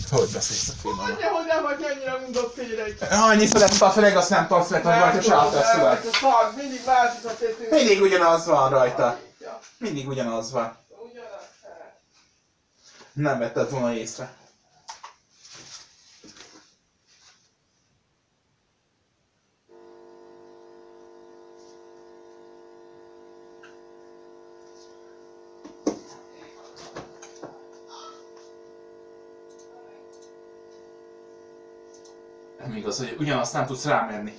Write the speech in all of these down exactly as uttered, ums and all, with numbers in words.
Hogy beszélsz a filmről? Mondja, hogy nem vagy annyira mondott féreg. Annyiszor ezt a főleg, azt nem tartsz meg, hogy rajta sátor szület. Mindig másik a tétünk. Mindig ugyanaz van rajta. Mindig ugyanaz van. Nem vetted volna észre. Nem igaz, hogy ugyanazt nem tudsz rámenni.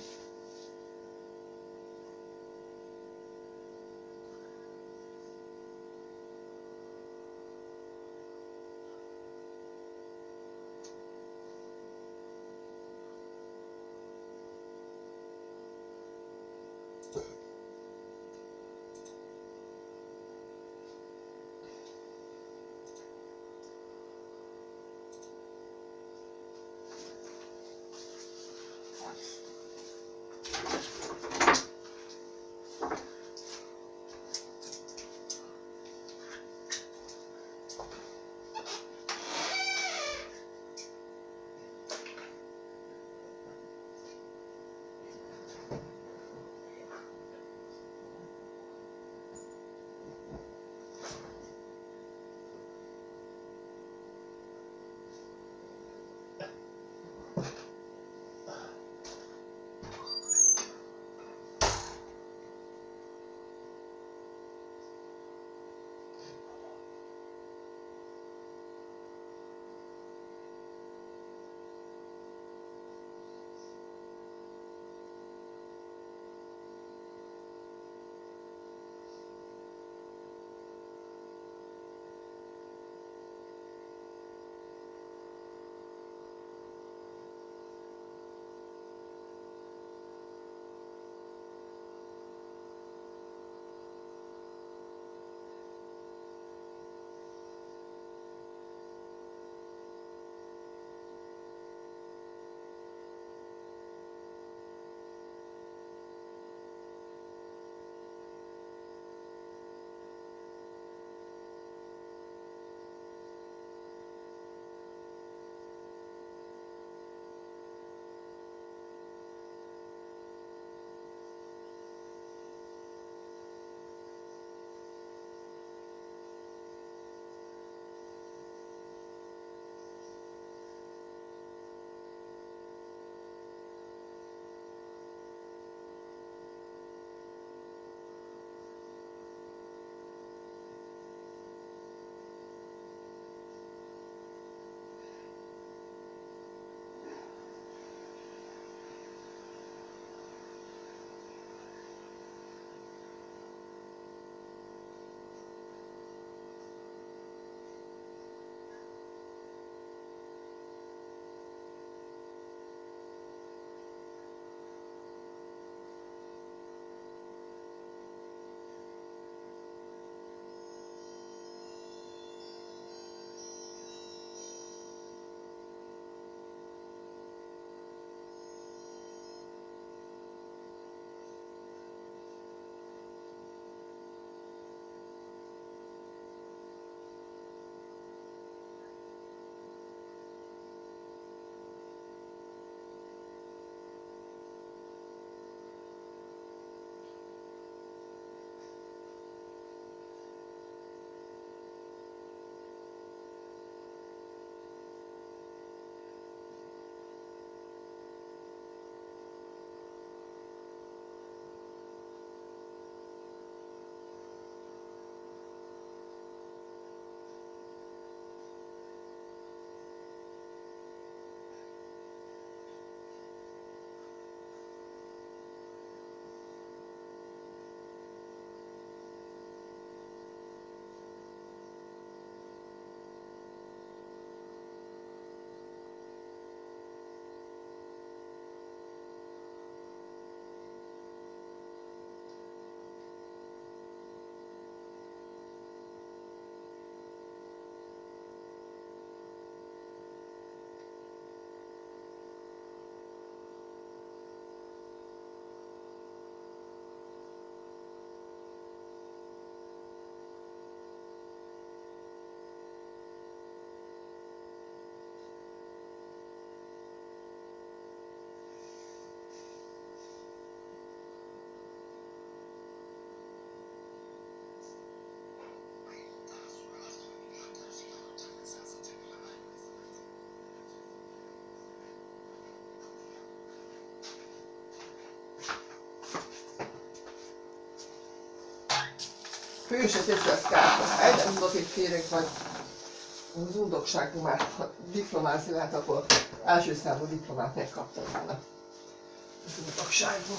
Fő se teszi a szkápot. Egyre mondott egy féreg vagy az undokságú már, ha diplomázni lehet, akkor első számú diplomát megkaptad volna. Ez a undokságú.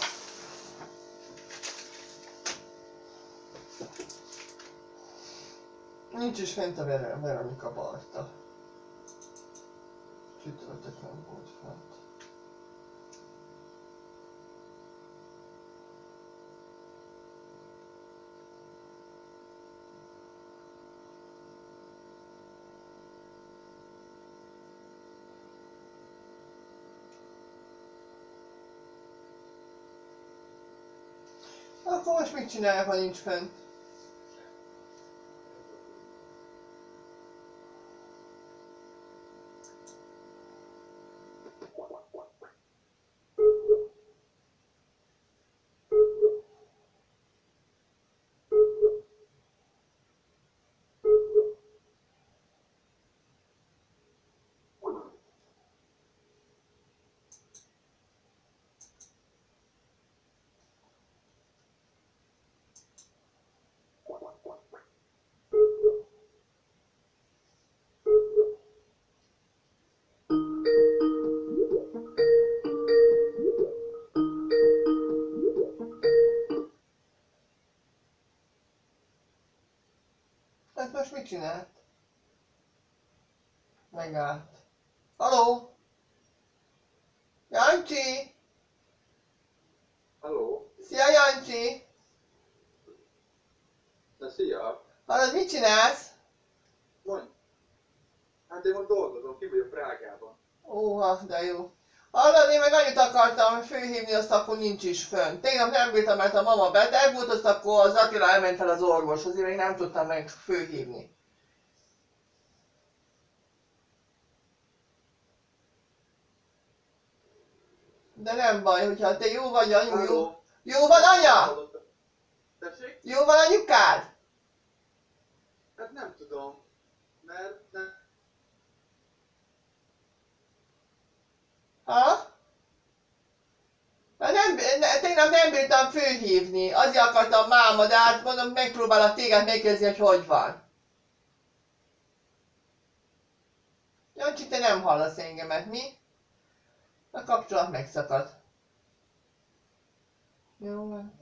Nincs is fent a Veronika Barta. Csütörtök nem volt fent. Akkor most mit csinálják, ha nincs fent? Hát most mit csinált? Megállt. Haló? Jancsi? Halló? Szia Jancsi! Na szia! Hallod, mit csinálsz? Mondj! Hát én most dolgozom, ki vagyok Prágában. Óha, de jó. Hallod, én meg annyit akartam főhívni, azt akkor nincs is fönn. Tegnap nem bírtam, mert a mama beteg volt, azt akkor az Attila elment fel az orvoshoz, én még nem tudtam meg főhívni. De nem baj, hogyha te jó vagy, anyu, jó. Halló? Jó van, anya? Tessék? Jó van, anyukád? Hát nem tudom, mert nem... Ha? Na nem, ne, tegnap nem bírtam főhívni, azért akartam máma, de hát mondom, megpróbálok téged megkérdezni, hogy hogy van. Jancsi, te nem hallasz engemet, mi? A kapcsolat megszakadt. Jó van.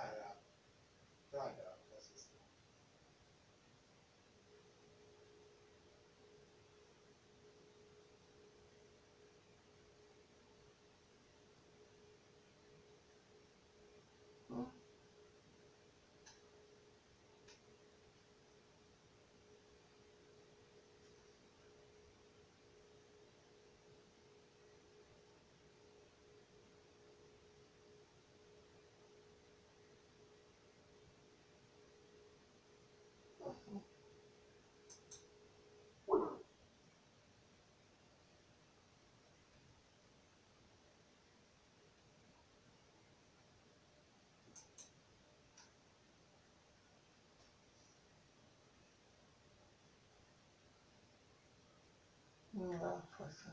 Na, faszom.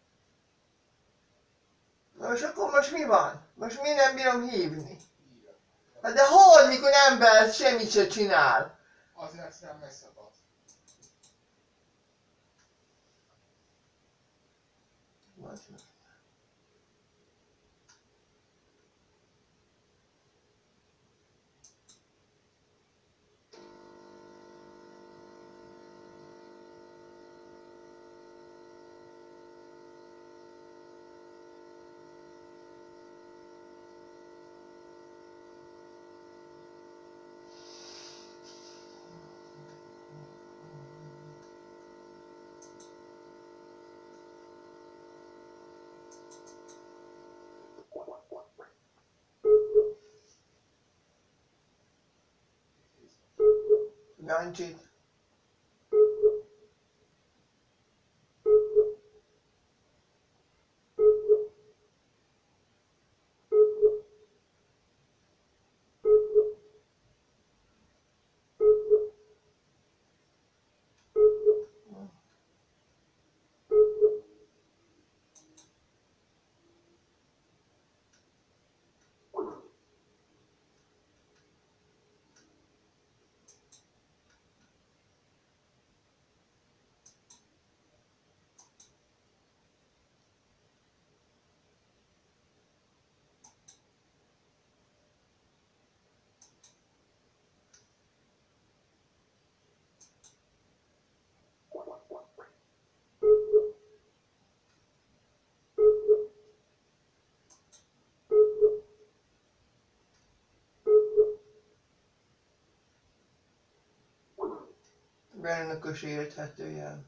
Na és akkor most mi van? Most mi nem bírom hívni? Hát de hogy, mikor ember semmit se csinál? Azért nem megszakadt. Jancsit. Belnökös érthetően.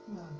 Nem.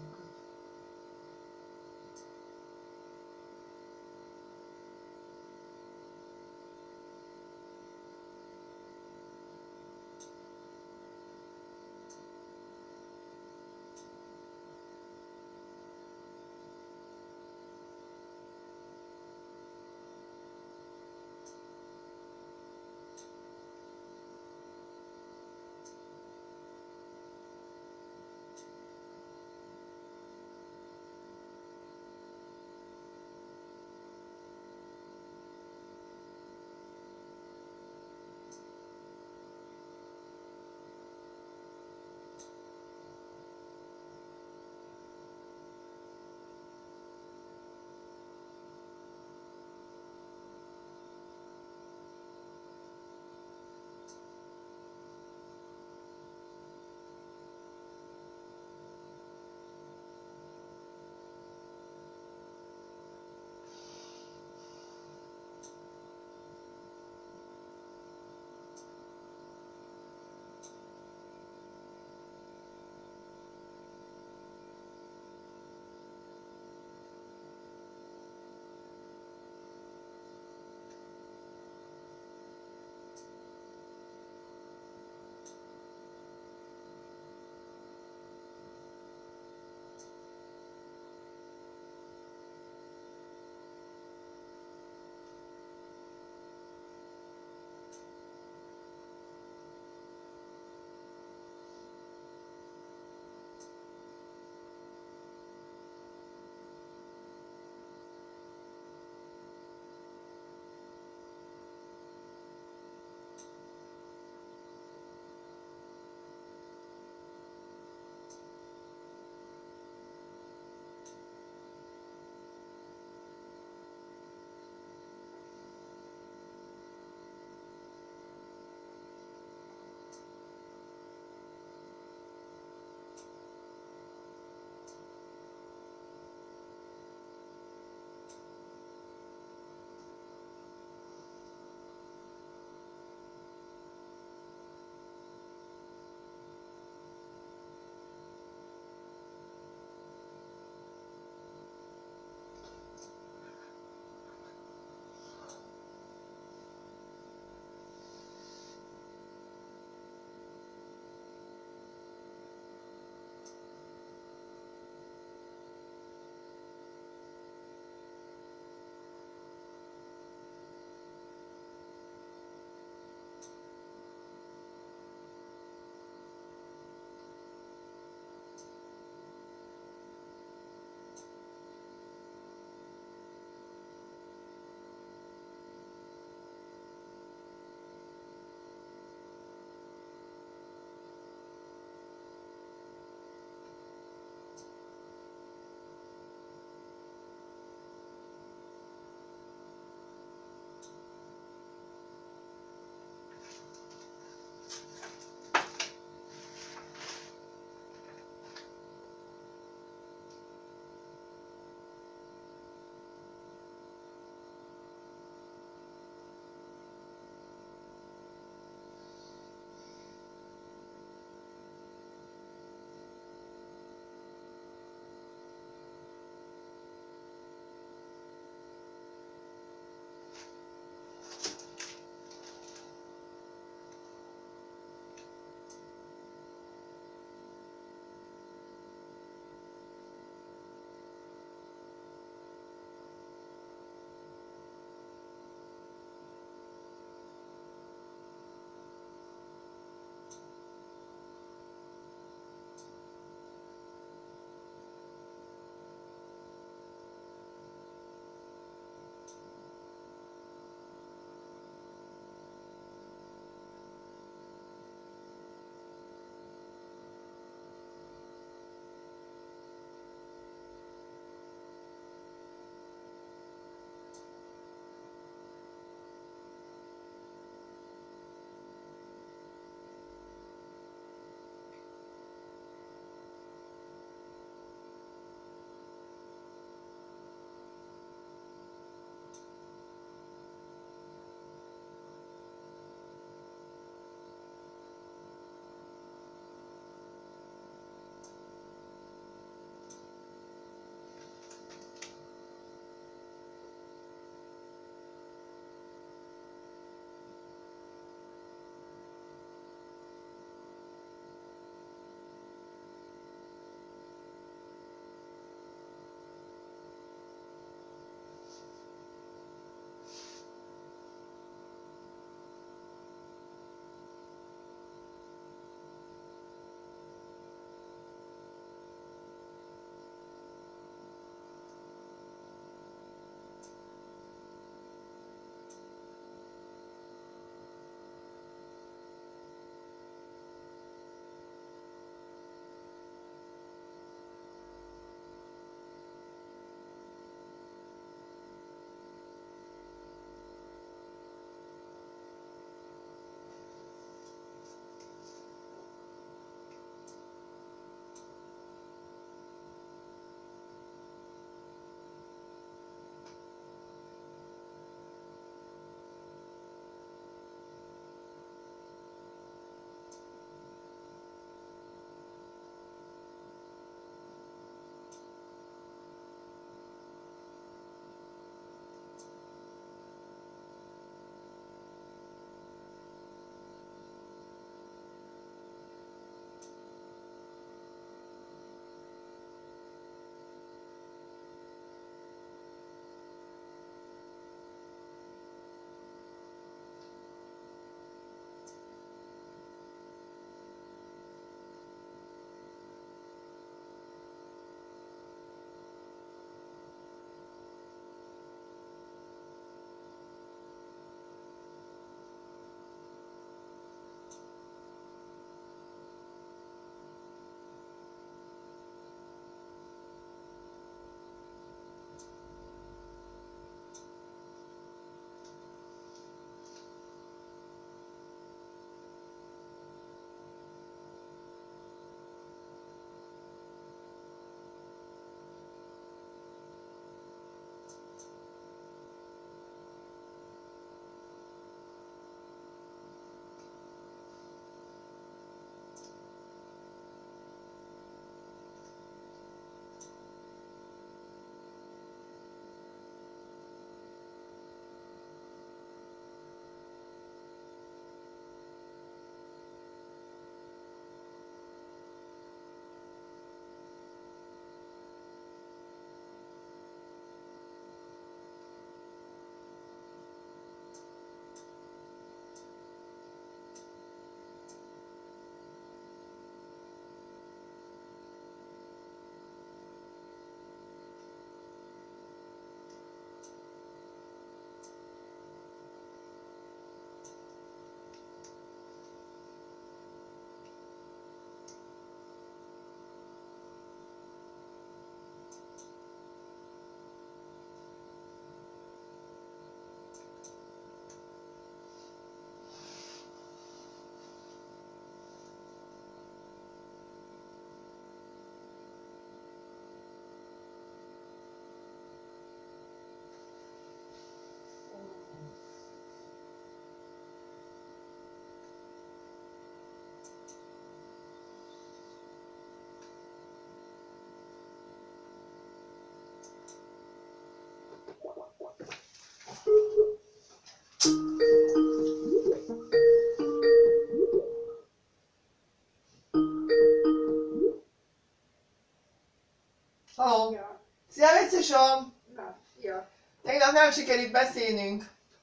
Csajsom! Na, szia! Tegnap nem sikerült beszélnünk.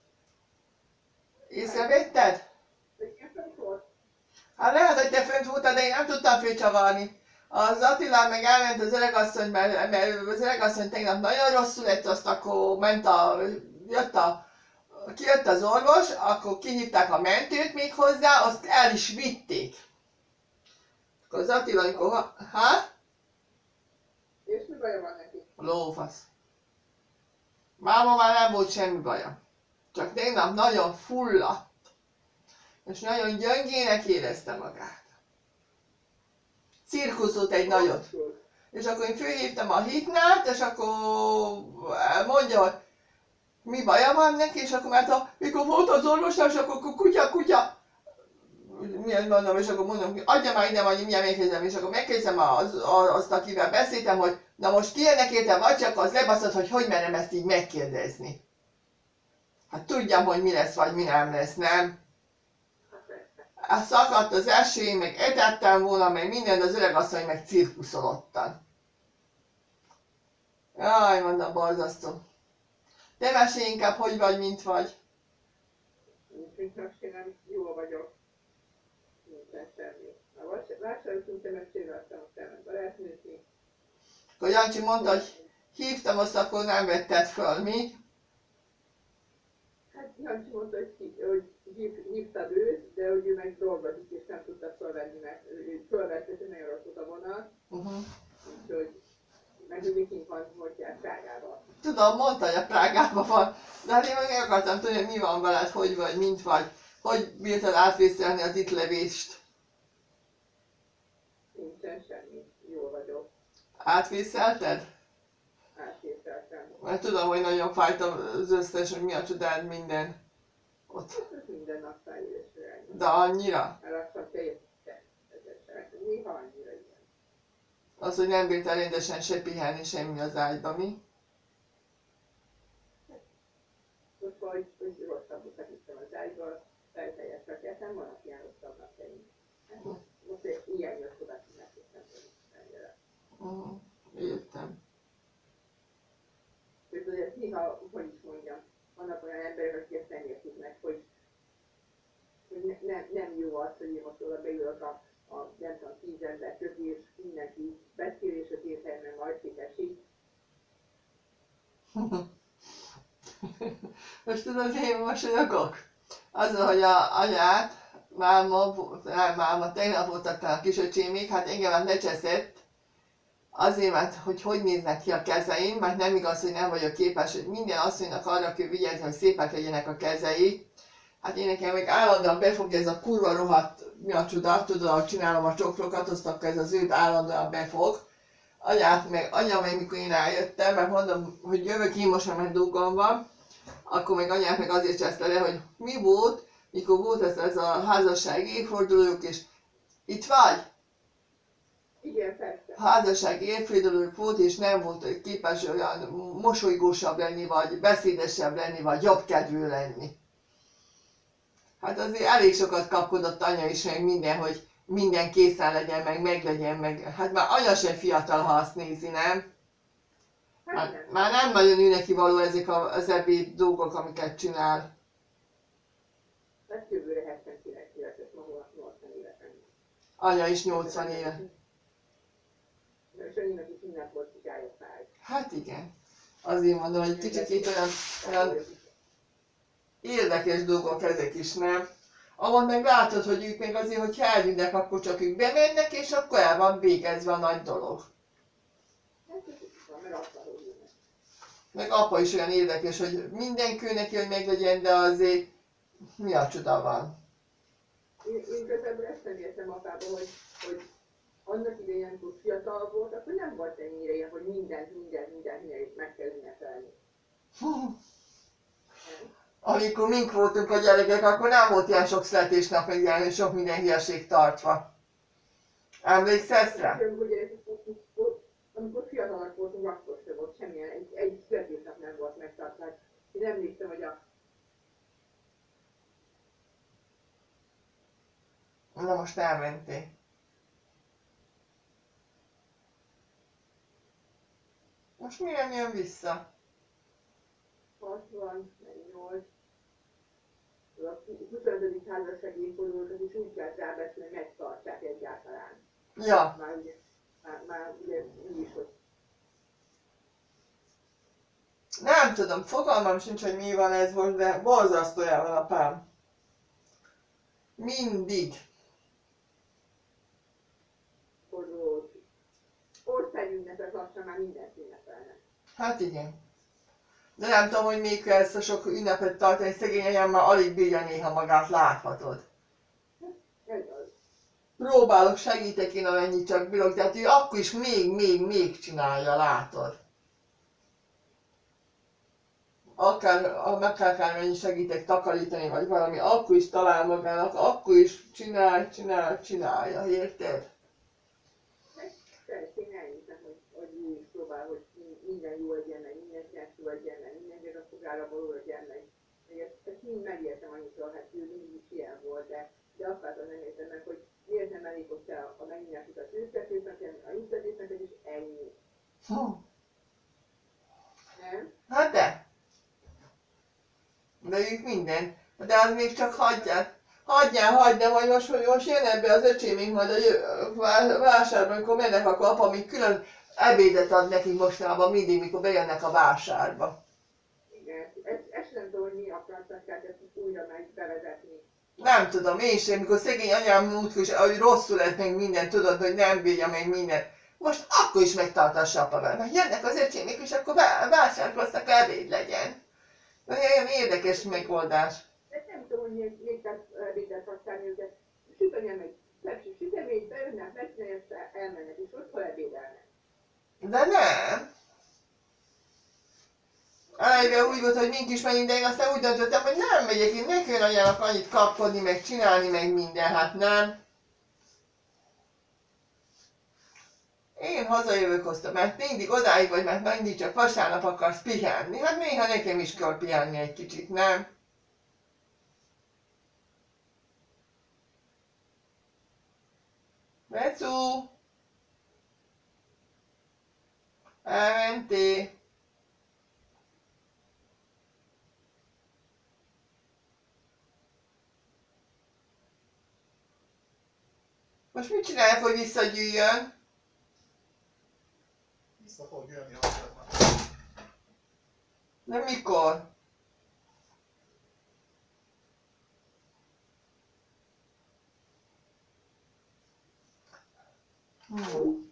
Észrevetted? Én fönt volt? Hát lehet, hogy te fönt voltál, de én nem tudtam főcsavarni. Az Attila meg elment az öregasszony, mert, mert az öregasszony tegnap nagyon rosszul lett, azt akkor ment a, jött a, kijött az orvos, akkor kihívták a mentőt még hozzá, azt el is vitték. Akkor az Attila, amikor, ha, hát? És mi baja van neki? Lófasz. Máma már nem volt semmi baja. Csak tegnap nagyon fulladt. És nagyon gyöngének érezte magát. Cirkuszott egy nagyot. És akkor én fölhívtam a hitnát, és akkor mondja, hogy mi baja van neki, és akkor mert a, mikor volt az orvosnál, és akkor kutya, kutya, milyen mondom, és akkor mondom, adja már ide, vagy milyen megkezdem, és akkor megkezdem az, azt, akivel beszéltem, hogy na most kérnek érte, vagy csak az lebaszott, hogy hogy merem ezt így megkérdezni. Hát tudjam, hogy mi lesz, vagy mi nem lesz, nem? Hát szakadt az eső, én meg etettem volna, meg minden, az öregasszony meg cirkuszolottan. Jaj, mondom, borzasztó. Te mesélj inkább, hogy vagy, mint vagy. Mint mesélem, jól vagyok. Nincsen semmi. A vásároltunk, te megcsináltam a szemet barátnőzni. Akkor Jancsi mondta, hogy hívtam, azt akkor nem vetted föl, mi? Hát Jancsi mondta, hogy, ki, hogy hív, hívtad őt, de hogy ő meg dolgozik, és nem tudta fölvenni, mert ő fölvett, és nagyon rossz volt a vonal. Uh-huh. Úgyhogy meg hogy kint van, hogy jár Prágában. Tudom, mondta, hogy a Prágában van, de hát én meg meg akartam tudni, hogy mi van veled, hogy vagy, mint vagy. Hogy bírtad átvészelni az itt levést? Nincsen semmi. Jól vagyok. Átvészelted? Átérteltem. Mert tudom, hogy nagyon fájt az összes, hogy mi a csodád minden. Ott. Ez minden nap fejlődésre. De annyira? Eladtam teljesen. Néha annyira igen. Az, hogy nem bírtál rendesen se pihenni semmi az ágyba, mi? Most hogy, hogy rosszabbukat ittem az ágyból, felteljes raketem, van, aki ilyen rosszabb napjaim. Most ilyen jött oda, hogy megtettem, hogy ennyire. Uh-huh. Értem. És azért néha, hogy is mondjam, vannak olyan emberek, akik ezt nem értik meg, hogy, hogy ne, nem, nem jó az, hogy én most oda beülök a, a nem tudom, tíz ember közé, és mindenki beszél, és az én fejemben majd esik. Most tudod, én mosolyogok? Azzal, hogy a anyát, máma, nem máma, tegnap voltak a kisöcsémék, hát engem hát lecseszett, azért, mert hogy hogy néznek ki a kezeim, mert nem igaz, hogy nem vagyok képes, hogy minden asszonynak arra kell vigyázni, hogy szépek legyenek a kezei. Hát én nekem meg állandóan befog ez a kurva rohadt, mi a csoda, tudod, ahogy csinálom a csokrokat, azt akkor ez az őt állandóan befog. Anyát meg, anya meg mikor én eljöttem, mert mondom, hogy jövök én most, mert dolgom van, akkor meg anyát meg azért cseszte le, hogy mi volt, mikor volt ez, ez a házasság évfordulójuk, és itt vagy? Igen, persze. Házasság évfordulójuk volt, és nem volt képes olyan mosolygósabb lenni, vagy beszédesebb lenni, vagy jobb kedvű lenni. Hát azért elég sokat kapkodott anya is, meg minden, hogy minden készen legyen, meg meglegyen, meg hát már anya sem fiatal, ha azt nézi, nem? Hát Már, nem. már nem nagyon ő neki való ezek a, az ebéd dolgok, amiket csinál. Hát jövőre hetvenkilenc éves, és ma nyolcvan évesen. Anya is nyolcvan éve. És annyinak is minden volt kisályok fáj. Hát igen. Azért mondom, hogy kicsit itt olyan, olyan érdekes dolgok ezek is, nem? Ahol meg látod, hogy ők még azért, hogy elvinnek, akkor csak ők bemennek, és akkor el van végezve a nagy dolog. Hát ez is van, mert azt való jönnek. Meg apa is olyan érdekes, hogy minden kő neki, hogy meglegyen, de azért mi a csoda van. Én, én igazából ezt nem értem apába, hogy, hogy annak idején, amikor fiatal volt, akkor nem volt ennyire ilyen, hogy mindent, mindent, mindent, mindent meg kell ünnepelni. Amikor mink voltunk a gyerekek, akkor nem volt ilyen sok születésnap, meg ilyen sok minden hülyeség tartva. Emlékszel rá? Ugye, amikor fiatalak voltunk, akkor sem volt semmilyen, egy, egy születésnap nem volt megtartva. Én emlékszem, hogy a... Na most elmentél. Most mi nem jön vissza? hatvannyolc. A huszonötödik házassági évfordulókat is úgy kell rábeszélni, hogy megtartsák egyáltalán. Ja. Már ugye, már, már ugye így is, hogy Nem tudom, fogalmam sincs, hogy mi van ez most, de borzasztó el van apám. Mindig. forduló országünnepek lassan már mindent ünnepelnek. Hát igen. De nem tudom, hogy még kell ezt a sok ünnepet tartani, szegény anyám már alig bírja néha magát, láthatod. Ez az. Próbálok, segítek én amennyit csak bírok, de hát ő akkor is még, még, még csinálja, látod. Akár, akármennyi segítek takarítani, vagy valami, akkor is talál magának, akkor is csinál, csinál, csinálja, érted? Én elhiszem, hogy, hogy ő is próbál, hogy minden jó legyen, meg mindenkinek jó legyen, meg mindenkinek a fogára való legyen, meg meg ezt, ezt mind megértem annyiszor, hát ő mindig is ilyen volt, de, de azt látom nem értem meg, hogy miért nem elég, hogy te a megnyilvánosít az ültetésnek, a ültetésnek is ennyi. Hm. Nem? Hát de. De ők minden. De az még csak hagyját. Hagyjál, hagyd, de majd most, hogy most jön ebbe az öcsémink majd a jö- vá- vásárban, amikor mennek, akkor apa még külön ebédet ad nekik mostanában mindig, mikor bejönnek a vásárba. Igen, ezt, ezt nem tudom, hogy mi akartak, tehát ezt újra meg bevezetni. Nem tudom, én sem, mikor szegény anyám múltkor is, ahogy rosszul lett meg minden, tudod, hogy nem bírja meg minden. Most akkor is megtartassa apa vele, mert jönnek az öcsémik, és akkor vá- vásárkoztak, ebéd legyen. De olyan érdekes megoldás. De nem tudom, hogy miért, miért kell ebédet használni őket. Sütönyen meg lepsi süteményt, beönnek, megcsinálják, elmennek, és otthon ebédelnek. De nem. Elejében úgy volt, hogy mink is menjünk, de én aztán úgy döntöttem, hogy nem megyek, én ne kelljen anyának annyit kapkodni, meg csinálni, meg minden, hát nem. Én hazajövök hoztam, mert mindig odáig vagy, mert mindig csak vasárnap akarsz pihenni. Hát néha nekem is kell pihenni egy kicsit, nem? Becu! Elmentél? Most mit csinálják, hogy visszagyűjjön? Vissza fog jönni, ha szeretne. De mikor? Hmm.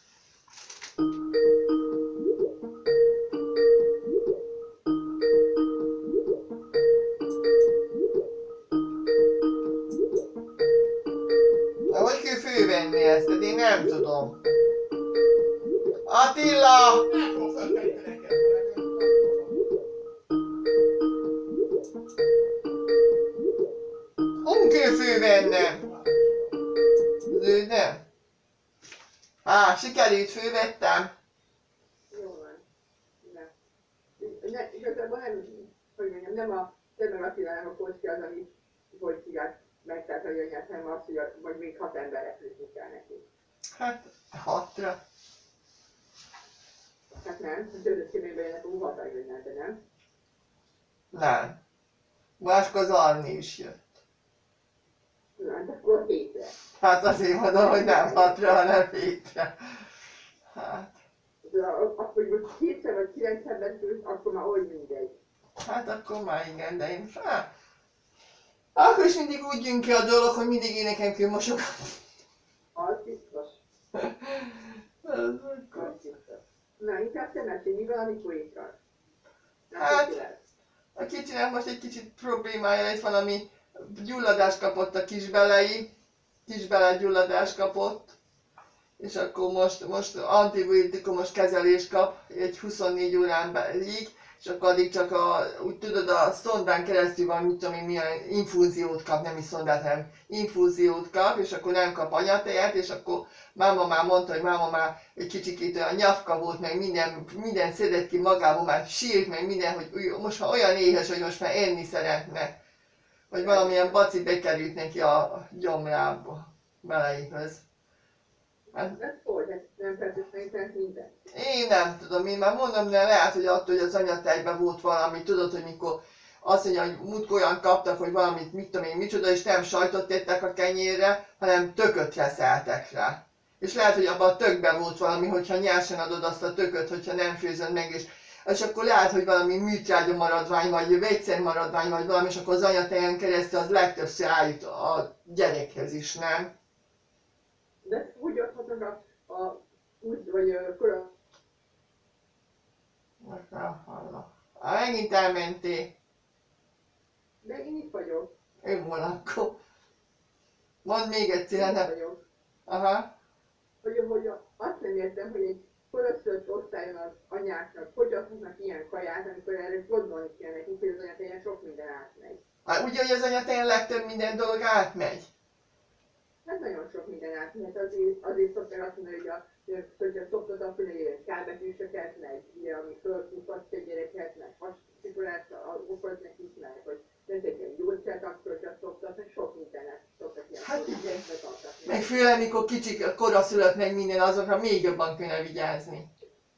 De hogy kell fővenni ezt? Hát én nem tudom. Attila! Nem fog föltenni neked, Hol kell fővennem? Zöldem? Á, sikerült, fővettem. Jó van. Ne. Ne, igazából nem, hogy mondjam, nem a többek Attilának a kocsi az, ami hogy hívják megtartani a anyát, hanem az, hogy a, vagy még hat emberre főzni kell neki. Hát, hatra. Hát nem, a tőzött kéményben jönnek, úgy hat jönnek, de nem. Nem. Máskor az Arni is jött. Na, hát akkor hétre. Hát azért mondom, hogy nem hatra, hanem hétre. Hát, De akkor, hogy most hétre vagy kilenc ember főz, akkor már oly mindegy. hát akkor már igen, de én... Hát, akkor is mindig úgy jön ki a dolog, hogy mindig én nekem kell mosogatni. Az biztos. Ez akkor... Az biztos. Na, inkább te mesélj, mi van, amikor étral? Hát- A kicsinek most egy kicsit problémája lesz, valami gyulladást kapott a kisbelei, kisbele gyulladást kapott, és akkor most, most antibiotikumos kezelést kap egy huszonnégy órán belig, és akkor addig csak a, úgy tudod, a szondán keresztül van, mit tudom én, milyen infúziót kap, nem is szondát, hanem infúziót kap, és akkor nem kap anyatejet, és akkor máma már mondta, hogy máma már egy kicsikét olyan nyafka volt, meg minden, minden szedett ki magából, már sírt, meg minden, hogy ő most már olyan éhes, hogy most már enni szeretne. Hogy valamilyen baci bekerült neki a gyomrába, beleihöz. Hát, Ez hogy? Ez nem feltétlenül minden. én nem tudom, én már mondom, de lehet, hogy attól, hogy az anyatejben volt valami, tudod, hogy mikor azt mondja, hogy múltkor olyan kaptak, hogy valamit, mit tudom én, micsoda, és nem sajtot tettek a kenyérre, hanem tököt reszeltek rá. És lehet, hogy abban a tökben volt valami, hogyha nyersen adod azt a tököt, hogyha nem főzöd meg, és, és akkor lehet, hogy valami műtrágya maradvány, vagy vegyszer maradvány, vagy valami, és akkor az anyatejen keresztül az legtöbbször eljut a gyerekhez is, nem? De ezt úgy adhatnak a, a úgy, vagy a kora... Ha megint elmentél. De én itt vagyok. Én van akkor. Mondd még egyszer, Itt nem? vagyok. Aha. Hogy, hogy azt nem értem, hogy egy koraszülött osztályon az anyáknak hogy adhatnak ilyen kaját, amikor erre gondolni kell nekik, hogy az anyatejen sok minden átmegy. Hát ugye, hogy az anyatejen legtöbb minden dolog átmegy. Hát nagyon sok minden átmegy, azért, azért szokták azt mondani, hogy a, hogyha szoktat akkor, hogy kábetűsöket, meg ugye, ami fölkúfatja a gyereket, meg hascikolát okoz nekik, meg hogy rendezik egy gyógyszert, akkor hogyha szoktat, meg sok mindenet szoktak ilyen Hát igen. betartatni. Meg főleg, mikor kicsik, koraszülött meg minden, azokra még jobban kéne vigyázni.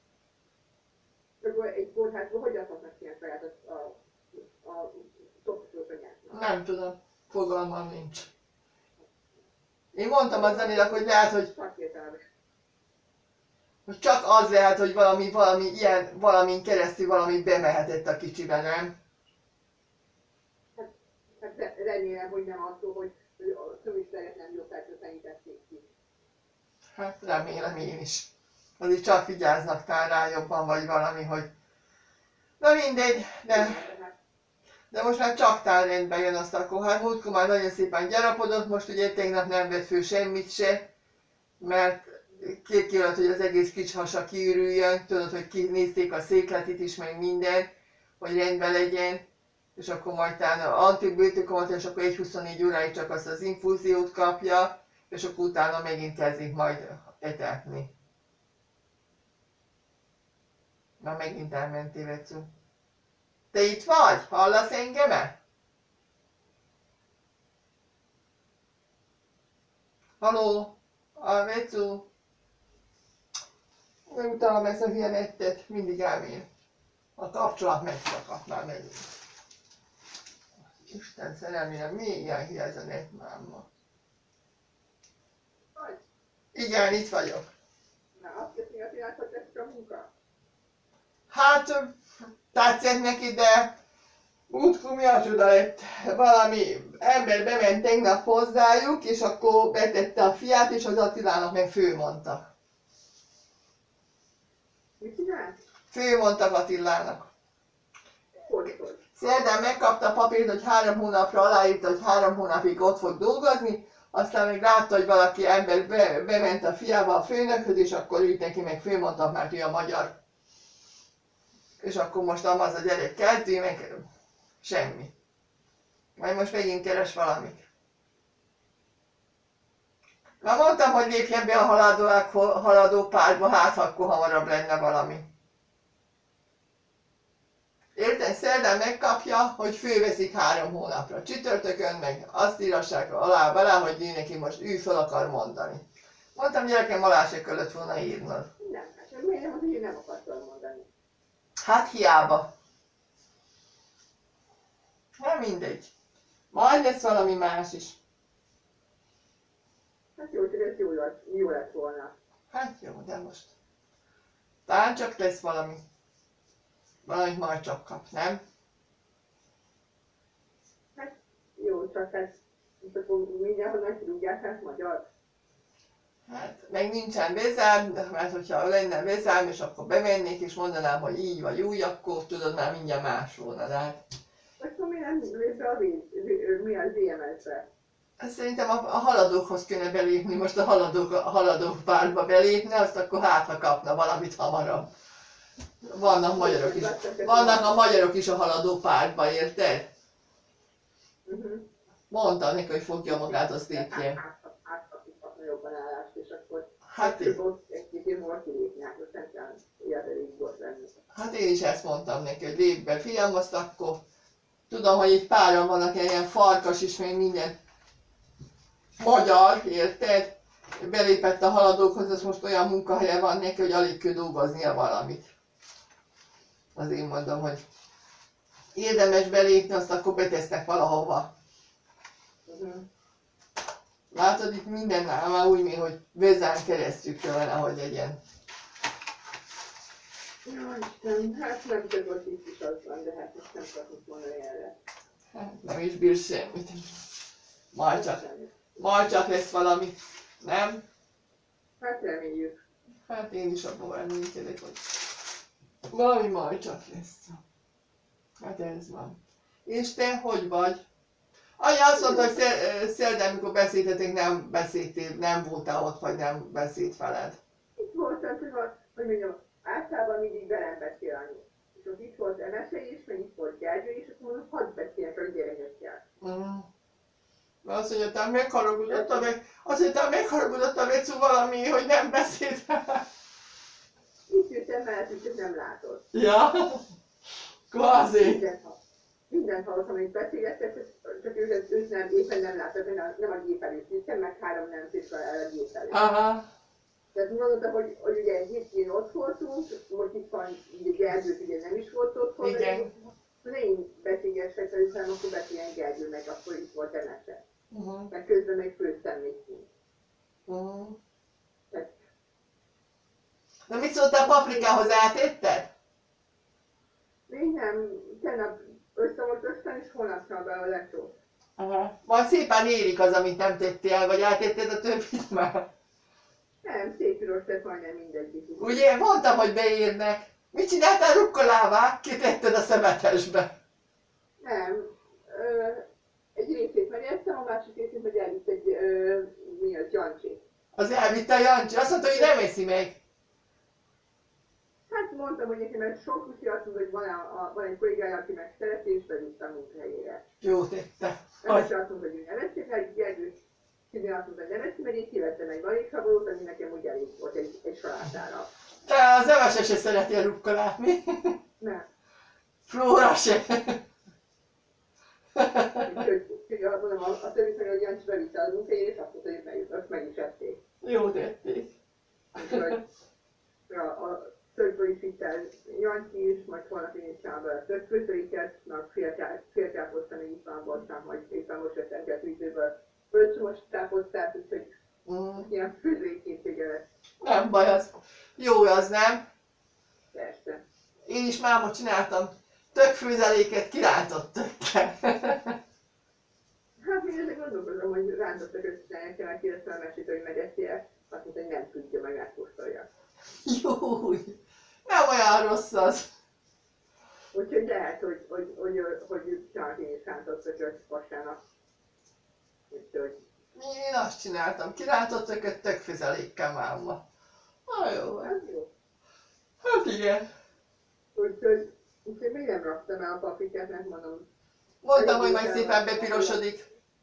Akkor egy kórházban hogy adhatnak ilyen kaját a, a, a szoktató anyáknak? Nem tudom. Fogalmam nincs. Én mondtam az Daninak, hogy lehet, hogy, Szakértelmes. hogy csak az lehet, hogy valami, valami ilyen, valamin keresztül valami bemehetett a kicsibe, nem? Hát de remélem, hogy nem attól, hogy hogy a szöviszteret nem gyógyszertől ki. Hát remélem én is. Azért csak vigyáznak talán rá jobban, vagy valami, hogy... Na mindegy, de, de most már csak tán rendben jön azt akkor. Hát múltkor már nagyon szépen gyarapodott, most ugye tegnap nem vett föl semmit se, mert két kilót, hogy az egész kicsi hasa kiürüljön, tudod, hogy kinézték a székletit is, meg minden, hogy rendben legyen, és akkor majd talán antibiotikumot, és akkor egy huszonnégy óráig csak azt az infúziót kapja, és akkor utána megint kezdik majd etetni. Na megint elmentél, Vecu. Te itt vagy? Hallasz engemet? Haló? A Vecu? Nem utalom ezt a hülye nettet, mindig elmér. A kapcsolat megszakadt már megint. Isten szerelmére, mi ilyen hülye ez a net máma? Vagy? Igen, itt vagyok. Na, azt hiszi, hogy hogy lesz a munka? Hát, tetszett neki, de útkor mi a csoda lett? Valami ember bement tegnap hozzájuk, és akkor betette a fiát, és az Attilának meg főmondtak. Mit csinál? Főmondtak Attilának. Hogy, hogy? Szerdán megkapta a papírt, hogy három hónapra aláírta, hogy három hónapig ott fog dolgozni, aztán még látta, hogy valaki ember be, bement a fiával a főnökhöz, és akkor őt neki meg főmondtak, mert ő a magyar. És akkor most az a gyerek kezdő, meg semmi. Majd most megint keres valamit. Már mondtam, hogy lépjen be a haladó, haladó párba, hát akkor hamarabb lenne valami. Érted? Szerdán megkapja, hogy főveszik három hónapra. Csütörtökön meg azt írassák alá vele, hogy ő neki most ő fel akar mondani. Mondtam, gyerekem, alá se kellett volna írnod. Nem, hát miért nem az, hogy én nem akartam mondani? Hát hiába. Hát mindegy. Majd lesz valami más is. Hát jó, hogy ez jó, lett- jó lett volna. Hát jó, de most. Talán csak lesz valami. Valamit majd csak kap, nem? Hát jó, csak hát most akkor mindenhonnan kirúgják hát magyar. Hát meg nincsen vezám, mert hogyha lenne vezám, és akkor bemennék és mondanám, hogy így vagy úgy, akkor tudod, már mindjárt más volna, de hát... Akkor mi nem lép be a vé- vé- mi az vé em es-be? Hát szerintem a, a haladókhoz kéne belépni, most a haladók, a haladók pártba belépne, azt akkor hát, ha kapna valamit hamarabb. Vannak magyarok is. Vannak a magyarok is a haladó pártba, érted? Uh-huh. Mondtam neki, hogy fogja magát, azt lépjen. Átkapnak jobban állást, és akkor Hát én, egy-két év múlva kilépnek, most nem kell ilyet elég volt lenni. hát én is ezt mondtam neki, hogy lépj be, fiam, azt akkor tudom, hogy itt páran vannak ilyen farkas is, még minden magyar, érted? belépett a haladókhoz, az most olyan munkahelye van neki, hogy alig kell dolgoznia valamit. Azért mondom, hogy érdemes belépni, azt akkor betesznek valahova. Uh-huh. Látod, itt minden már úgy, mint hogy vezán keresztül kellene, hogy legyen. Jó, Isten, hát nem csak ott itt is az van, de hát most nem tudok mit mondani erre. Hát nem is bír semmit. Majd csak, majd csak lesz valami. Nem? Hát reméljük. Hát én is abban reménykedek, hogy valami majd csak lesz. Hát ez van. És te hogy vagy? Anya azt mondta, hogy szer- szerdán, amikor beszéltetek, nem beszéltél, nem voltál ott, vagy nem beszélt veled. Itt voltam, hogy, a- hogy mondjam, általában mindig velem beszél annyi. És most itt volt Emese is, meg itt volt Gergő is, azt mondom, hadd beszélnek a gyerekekkel. Mm. Mert azt mondja, te megharagudott a meg, azt mondja, megharagudott a Vecu valami, hogy nem beszélt veled. Itt jöttem mellett, úgyhogy nem látod. Ja, kvázi. Mindent hall. Mindent hallottam, amit beszélgettek, csak őket, őt nem, éppen nem láttak, nem, nem a gép előtt jöttem, meg három nem szépen el a gép előtt. Aha. Tehát mondta, hogy, hogy ugye hétvégén ott voltunk, most itt van, ugye Gergőt ugye nem is volt ott, hogy Igen. ne én beszélgessek velük, hanem akkor beszéljen Gergő, meg akkor itt volt Emese. Uh-huh. Meg közben meg főztem még ki. Uh-huh. Tehát Na mit szóltál paprikához, átetted? még nem, tegnap össze volt összen, és holnapra be a lecsó. Aha. Majd szépen érik az, amit nem tettél, vagy átetted a többit már. Nem, szép piros lett majdnem mindegyik. Ugye, mondtam, hogy beérnek. Mit csináltál rukkolává? Kitetted a szemetesbe. Nem, ö, egy részét megértem, a másik részét meg elvitt egy, ö, mi az, Jancsi. Az elvitte a Jancsi, azt mondta, hogy nem eszi meg. Hát mondtam, hogy neki meg sok, úgyhogy azt mondta, hogy van, a, a, van egy kollégája, aki meg szereti, és bevitt a munkahelyére. Jó tette. Nem is azt mondta, hogy ő nem eszik meg, Gergő szintén azt mondta, hogy nem eszik meg, én kivettem egy valéksabolót, ami nekem úgy elég volt egy, egy salátára. Te az Emese se szereti a rukkolát, mi? Nem. Flóra se. Úgyhogy úgyhogy azt mondom, a, a többi meg, hogy Jancsi bevitte az munkahelyére, és azt mondta, hogy meg, azt meg is ették. Jó tették. Úgyhogy a, a többől is vitt el Jancsi is, majd holnap én is csinálom vele több főzőiket, meg féltápoztam, még itt van a boltnám, majd éppen most jöttem ki a fűzőből. Földcsomos tápoztát, úgyhogy Mm. ilyen főzői készsége lesz. Nem baj az. Jó az, nem? Persze. Én is máma csináltam tökfőzeléket kirántott tökkel. Hát még ezek gondolkozom, hogy rántottak összeállják, kell megkérdeztem a mesét, hogy megeszi-e. Azt mondta, hogy nem tudja, meg megkóstolja. Jó, nem olyan rossz az. Úgyhogy lehet, hogy, hogy, hogy, hogy, hogy csinálok én is rántott tököt vasárnap. Úgyhogy Én azt csináltam, kirántott tököt tökfőzelékkel máma. Na jó, hát. hát jó. Hát igen. Úgyhogy, úgyhogy még nem raktam el a paprikát, mert mondom, Mondtam, hogy majd szépen bepirosodik.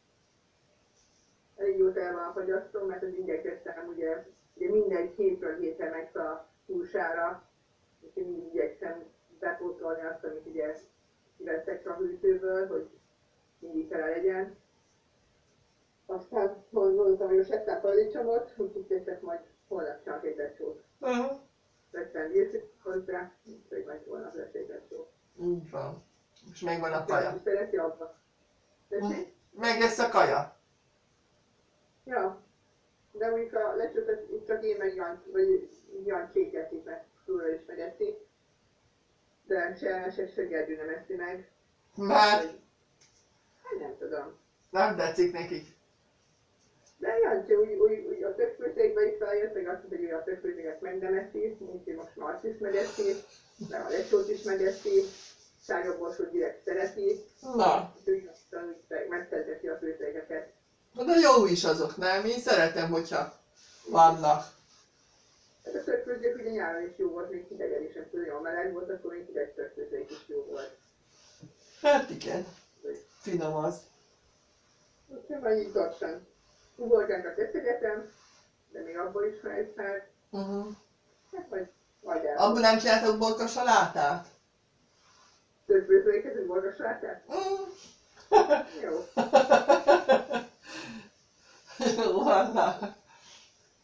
elég jót el van a fagyasztó, mert az igyekeztem, ugye, ugye minden hétről hétre megy a húsára, úgyhogy mindig igyekszem bepótolni azt, amit ugye kivettek a hűtőből, hogy mindig tele legyen. Aztán gondoltam, hogy most ettem paradicsomot, úgyhogy teszek majd holnap csak egy lecsót. Uh-huh. Vettem virszit hozzá, úgyhogy majd holnap lesz egy lecsó. Így van. És megvan a kaja. Szereti abba. Tessék? Meg lesz a kaja. Ja, de mondjuk a lecsőt itt csak én meg Jan, vagy Jan csékeszik, mert Flóra is megeszi. De se, se, se Gergő nem eszi meg. Mert Hát nem tudom. nem tetszik nekik. De Jancsi úgy, úgy, úgy a többfőségbe is feljött, meg azt mondta, hogy ő a többfőséget meg nem eszi, úgyhogy most Marci is megeszi, meg a lecsót is megeszi, sárgaborsót direkt szereti, Na, úgyhogy aztán úgy megszerzeti a főségeket. de jó is azok, nem? Én szeretem, hogyha vannak. Ez a többfőzék ugye nyáron is jó volt, még hidegen is, amikor nagyon meleg volt, akkor még hideg többfőzék is jó volt. Hát igen. Finom az. Úgyhogy majd így gyorsan. Uborkánkat összegetem, de még abból is megy fel, Uh-huh. hát majd majd el. Abból nem csináltok borka salátát? Többfőzéket, uborkas látát? Mm. Jó. Jó van, na.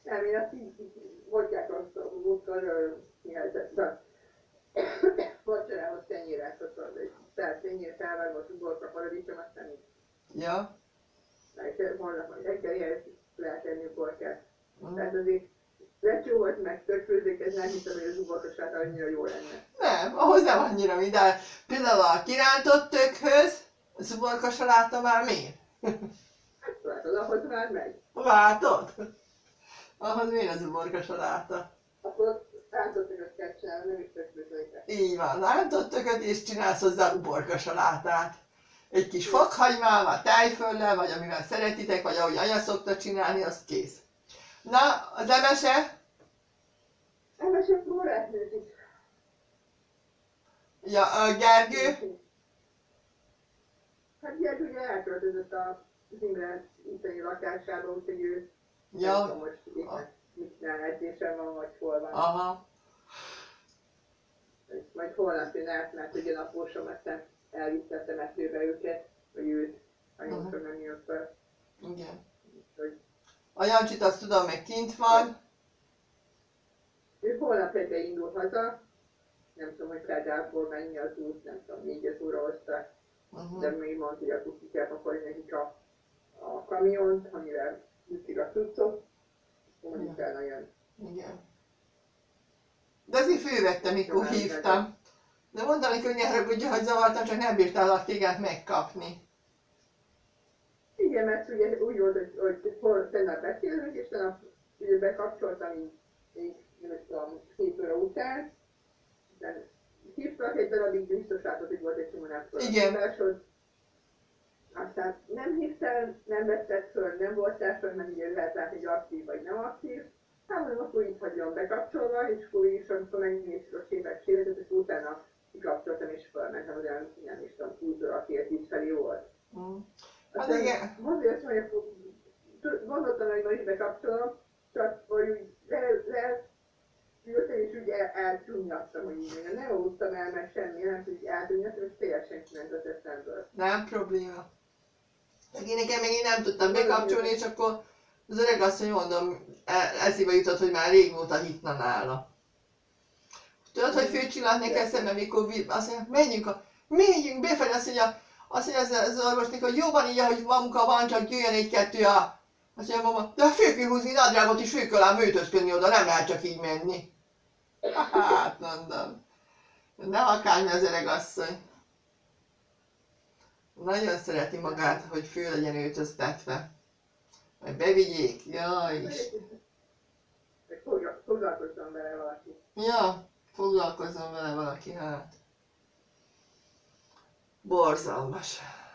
Nem, én azt így, mondják azt a múltkor, mihez ezt a vacsorához tenyére, szóval egy száz tenyére felvágott uborka paradicsom, aztán így. Ja. Mert holnap majd reggelihez lehet enni uborkát. Mm. Tehát azért lecsóvolt meg tökfőzik, ez nem hiszem, hogy az uborkasát annyira jó lenne. Nem, ahhoz nem annyira minden. Például a kirántott tökhöz, a zuborka saláta már miért? Hát látod, ahhoz már megy. Látod? Ahhoz miért az uborka saláta? Akkor rántott tököt kell csinálni, nem is tökfőzik. Így van, rántott tököt és csinálsz hozzá uborka salátát. Egy kis fokhagymával, tejföllel, vagy amivel szeretitek, vagy ahogy anya szokta csinálni, az kész. Na, az emese? Emesek barátnőt is. Ja, a Gergő? Hát Gergő ugye elköltözött a Imre itteni lakásába, úgyhogy ő nem Ja. tudom most éppen mit csinál, edzésen van, vagy hol van. Aha. És majd holnap jön át, mert ugye napósom aztán elvitte a temetőbe őket, vagy őt, anyósom nem jött fel. Igen. Úgyhogy A Jancsit azt tudom, meg kint van. ő holnap reggel indul haza, nem tudom, hogy Pedából mennyi az út, nem tudom, négy óra hozta, Uh-huh. de még mondta, hogy akkor ki kell pakolni nekik a, a kamiont, amivel viszik a cuccot, akkor Ja. utána jön. Igen. De azért fölvettem, mikor Nem, hívtam. De mondtam neki, hogy ne haragudja, hogy zavartam, csak nem bírtálak téged megkapni. Igen, mert ugye úgy volt, hogy, hogy hol tennap beszélünk, és tennap ugye bekapcsoltam így, így nem is tudom, hét óra után, de hívtak egy darabig, biztos látod, hogy volt egy csomó napkor. Igen. Aztán nem hívtál, nem vetted föl, nem voltál föl, mert ugye lehet látni, hogy aktív vagy nem aktív. Hát mondom, akkor így hagyom bekapcsolva, és akkor is, amikor megnéztük a képet séretet, és utána kikapcsoltam és fölmentem, hogy olyan, nem is tudom, tíz óra, fél tíz felé volt. Mm. Hát Aztán igen. mondja azt, hogy akkor gondoltam, hogy ma is bekapcsolom, csak hogy úgy le, le ültem, és úgy el, eltűnnyadtam, hogy így mondjam. Nem aludtam el meg semmi, nem hogy eltűnnyadtam, és teljesen kiment az eszemből. Nem probléma. Csak én nekem még én nem tudtam bekapcsolni, és akkor az öreg azt, hogy mondom, e- eszébe jutott, hogy már régóta hitna nála. Tudod, hogy főcsillant neki eszembe, mikor vi- azt mondja, menjünk, a, menjünk befelé, azt mondja, azt mondja az, az orvosnak, hogy jó van így, ahogy munka van, csak jöjjön egy-kettő a... Azt mondja, mama, de fő kell húzni nadrágot is, fő kell ám öltözködni oda, nem lehet csak így menni. Hát mondom, ne akármi az öreg asszony. Nagyon szereti magát, hogy fő legyen öltöztetve. Majd bevigyék, jaj is. Foglalkozzon vele valaki. Ja, foglalkozzon vele valaki, hát. Borzalmas.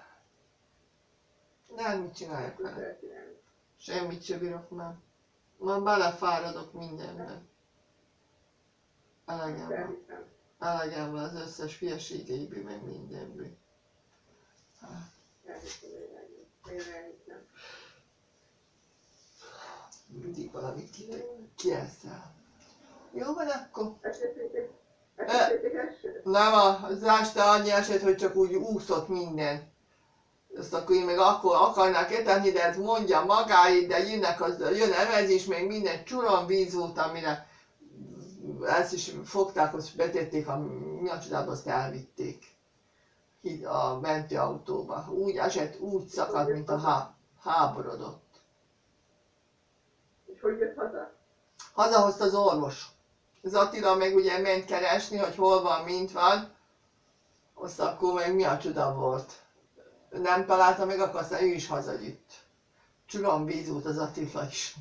De hát mit csináljak vele? Történelmi. Semmit sem bírok már. Már belefáradok mindenben. Elegem van. Elhiszem. Elegem van az összes hülyeségeiből, meg mindenből. Elhiszem, hogy elhiszem. Én elhiszem. Mindig valamit kieszel. Jó van akkor? Esettétek? Esettétek esőt? Nem, az este annyi eset, hogy csak úgy úszott minden. Ezt akkor én meg akkor akarnák etetni, de ez mondja magáit, de jönnek az, jön evezés, meg minden csuron víz volt, amire ezt is fogták, hogy betették, a, mi a csodában, azt elvitték a mentőautóba. Úgy esett, úgy szakadt, mint a há, háborodott. És hogy jött haza? Hazahozta az orvos. Az Attila meg ugye ment keresni, hogy hol van, mint van. Azt akkor meg mi a csoda volt. Nem találta meg, akkor aztán ő is hazagyűjt. Csuron víz volt az Attila is.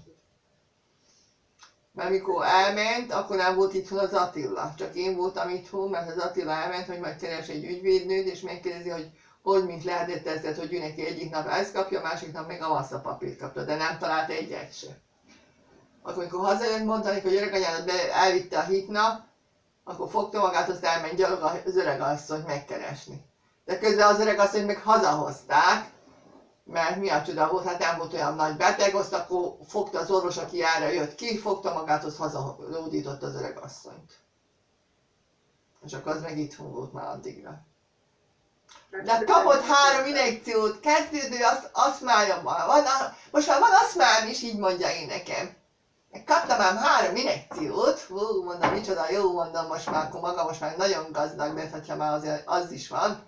Mert mikor elment, akkor nem volt itthon az Attila. Csak én voltam itthon, mert az Attila elment, hogy majd keres egy ügyvédnőt, és megkérdezi, hogy hogy mint lehetett ez, hogy ő neki egyik nap ezt kapja, másik nap meg a masszapapírt kapta, de nem találta egyet se. Akkor amikor hazajött, mondta neki, hogy öreganyádat be elvitte a hitna, akkor fogta magát, azt elment gyalog az öregasszonyt megkeresni. De közben az öregasszonyt meg hazahozták, mert mi a csoda volt, hát nem volt olyan nagy beteg, azt akkor fogta az orvos, aki erre jött ki, fogta magát, azt hazalódított az öregasszonyt. És akkor az meg itthon volt már addigra. De kapott három injekciót, kezdődő asztmája van, van, most már van asztmám is, így mondja én nekem. Kaptam ám három injekciót, hú, mondom, micsoda jó, mondom, most már akkor maga most már nagyon gazdag, mert hogyha már azért az is van.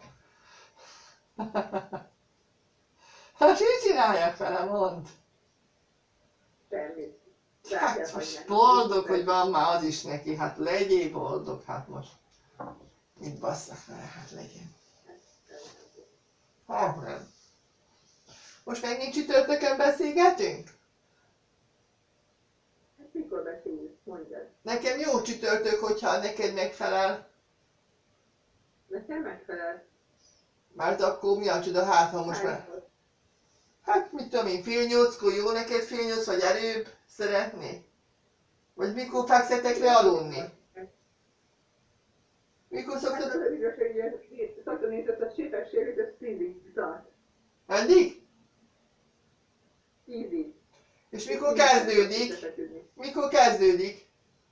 Hát mit csináljak vele, mondd? Semmit. Hát most boldog, hogy van már az is neki, hát legyél boldog, hát most. Mit basszak vele, hát legyen. Hát nem. Most megint csütörtökön beszélgetünk? Hát mikor beszéljük? Mondjad. Nekem jó csütörtök, hogyha neked megfelel. Nekem megfelel. Mert akkor mi a csuda, hát ha most már... Hányszor? Hát mit tudom én, fél nyolckor jó neked, fél nyolc vagy előbb szeretné? Vagy mikor fekszetek le aludni? Mikor Hát szoktatok? az az igazság, hogy a szaktanézet a sétességét, ez tízig tart. Eddig? Tízig. És mikor kezdődik? Mikor kezdődik?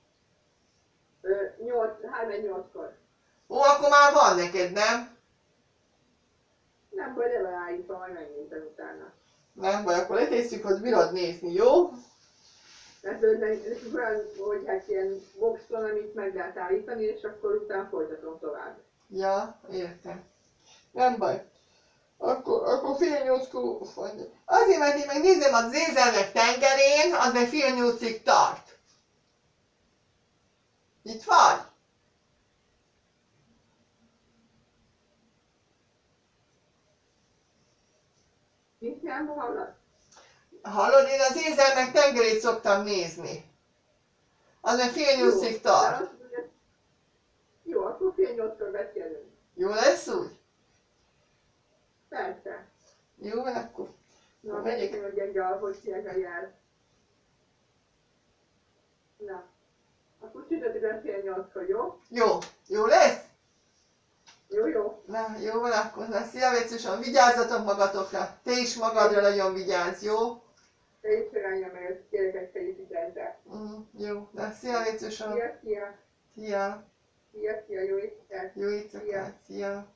Nyolc, három nyolckor. Ó, akkor már van neked, nem? Nem baj, le van állítva, majd megnézem utána. Nem baj, akkor letésztük, hogy bírod nézni, jó? Tehát ez olyan, hogy hát ilyen boxon, amit meg lehet állítani, és akkor utána folytatom tovább. Ja, értem. Nem baj. Akkor, akkor fél nyolckor... Azért, mert én meg nézem a Zézelnek tengerén, az meg fél nyolcig tart. Itt vagy? Nincs nem hallasz? Hallod, én az Ézelnek tengerét szoktam nézni. Az meg fél nyolcig tart. de azt mondja- Jó, akkor fél nyolckor beszélünk. Jó lesz úgy? Persze. Jó, akkor... Na, Megyek. megyek, hogy gyenge, hogy szívesen jár. Na. Akkor csütörtökön fél nyolckor, jó? Jó, jó lesz? Jó, jó. Na, jó van akkor. Na, szia Vécsuson, vigyázzatok magatokra. Te is magadra nagyon vigyázz, jó? Te is rányom meg, kérek egy felisítente. Mm, jó. Na, szia Vécsuson. Szia, szia. Szia. Szia, szia, jó éjszakát. Jó éjszakát. Szia.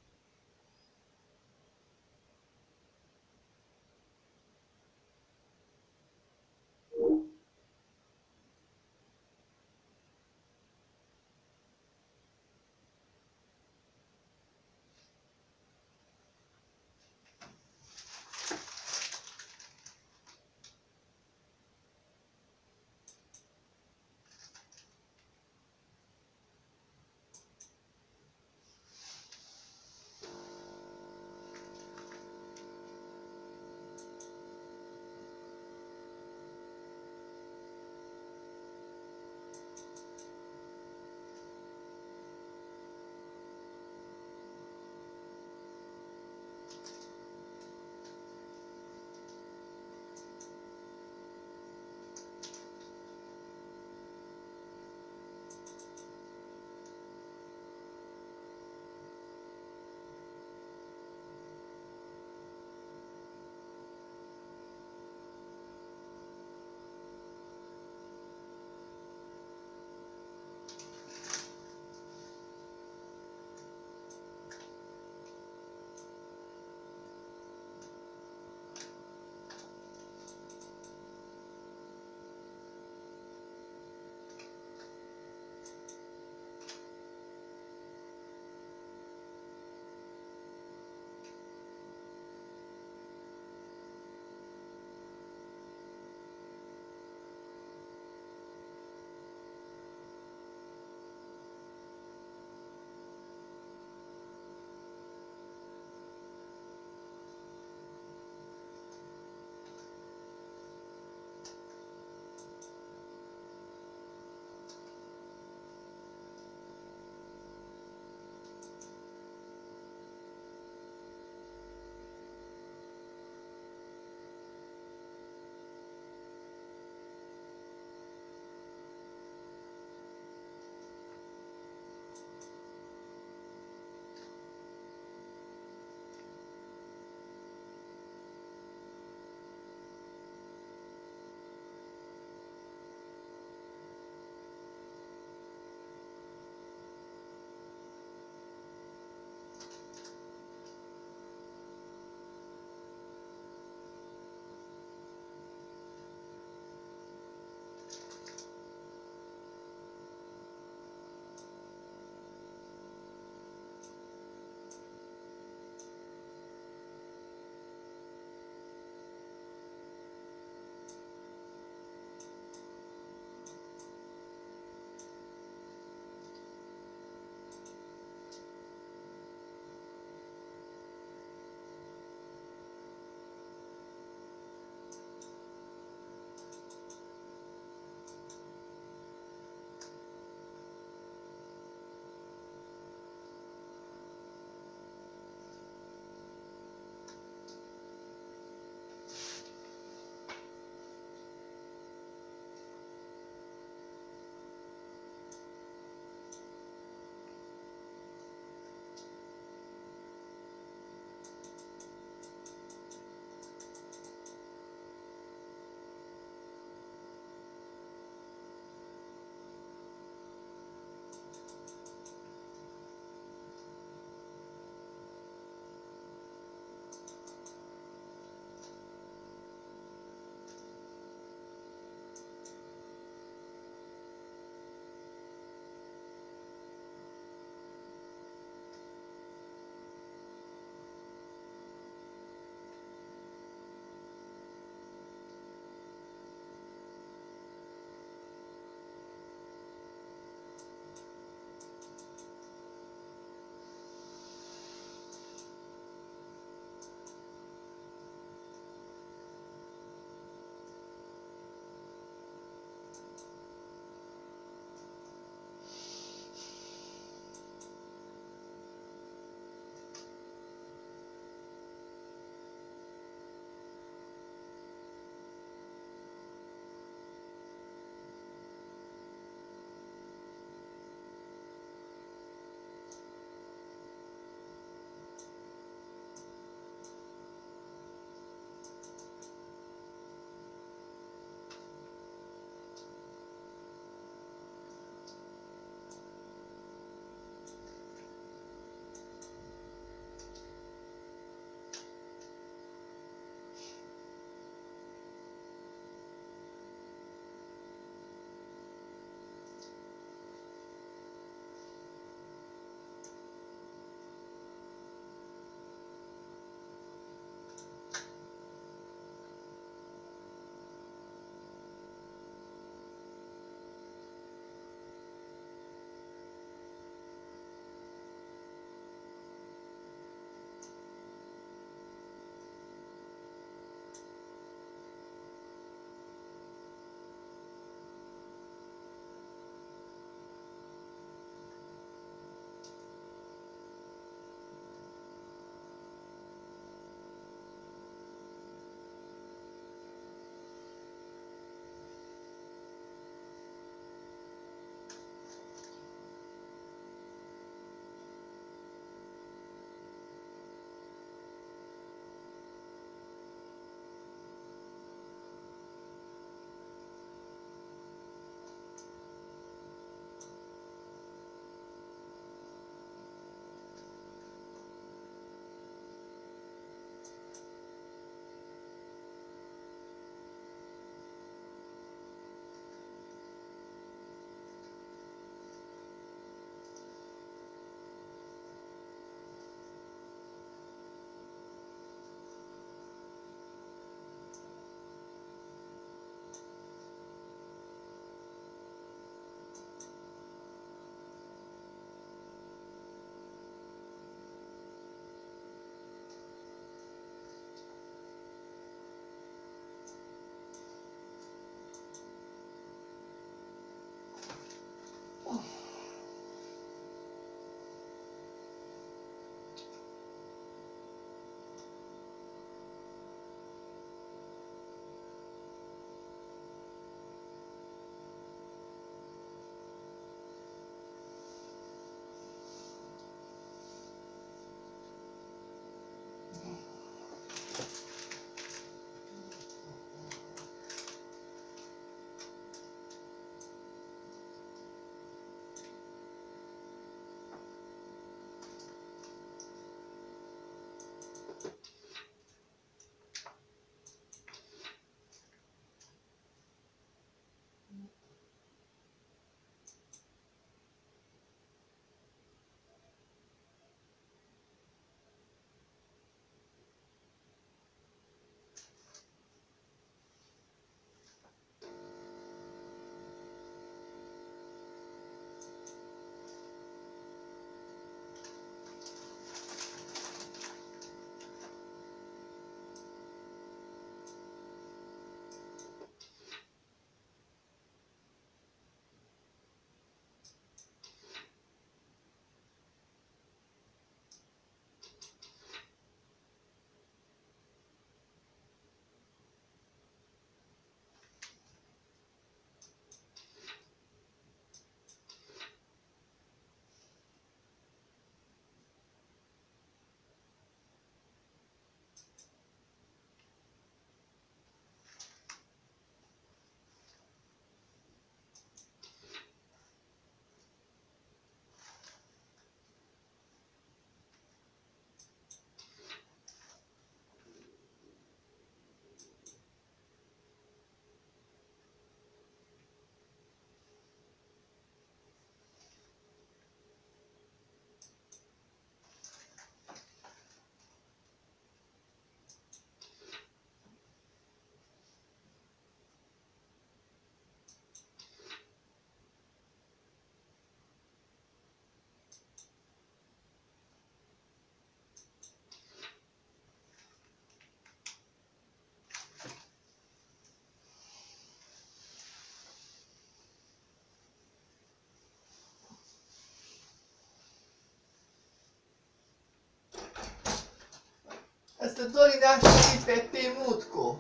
Zorinát segítettél múltkor?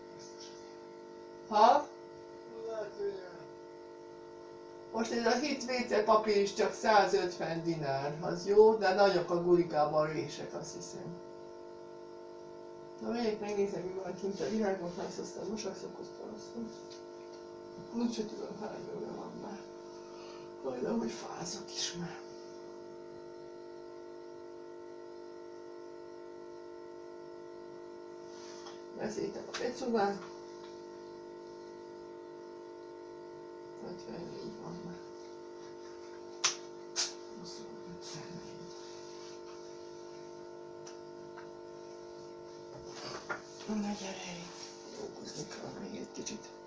Ha? Most ez a hit vé cé papír is csak százötven dinár, az jó, de nagyok a gurikában a rések, azt hiszem. Na megyek megnézem, mi van kint a virágot, azt aztán mosakszakoztam, aztán úgyse tudom, hány óra van már. Hajlom, hogy fázok is már. Beszéltem a pecóván. ötvennégy van már. ötvennégy. Na gyere, dolgozni kell még egy kicsit.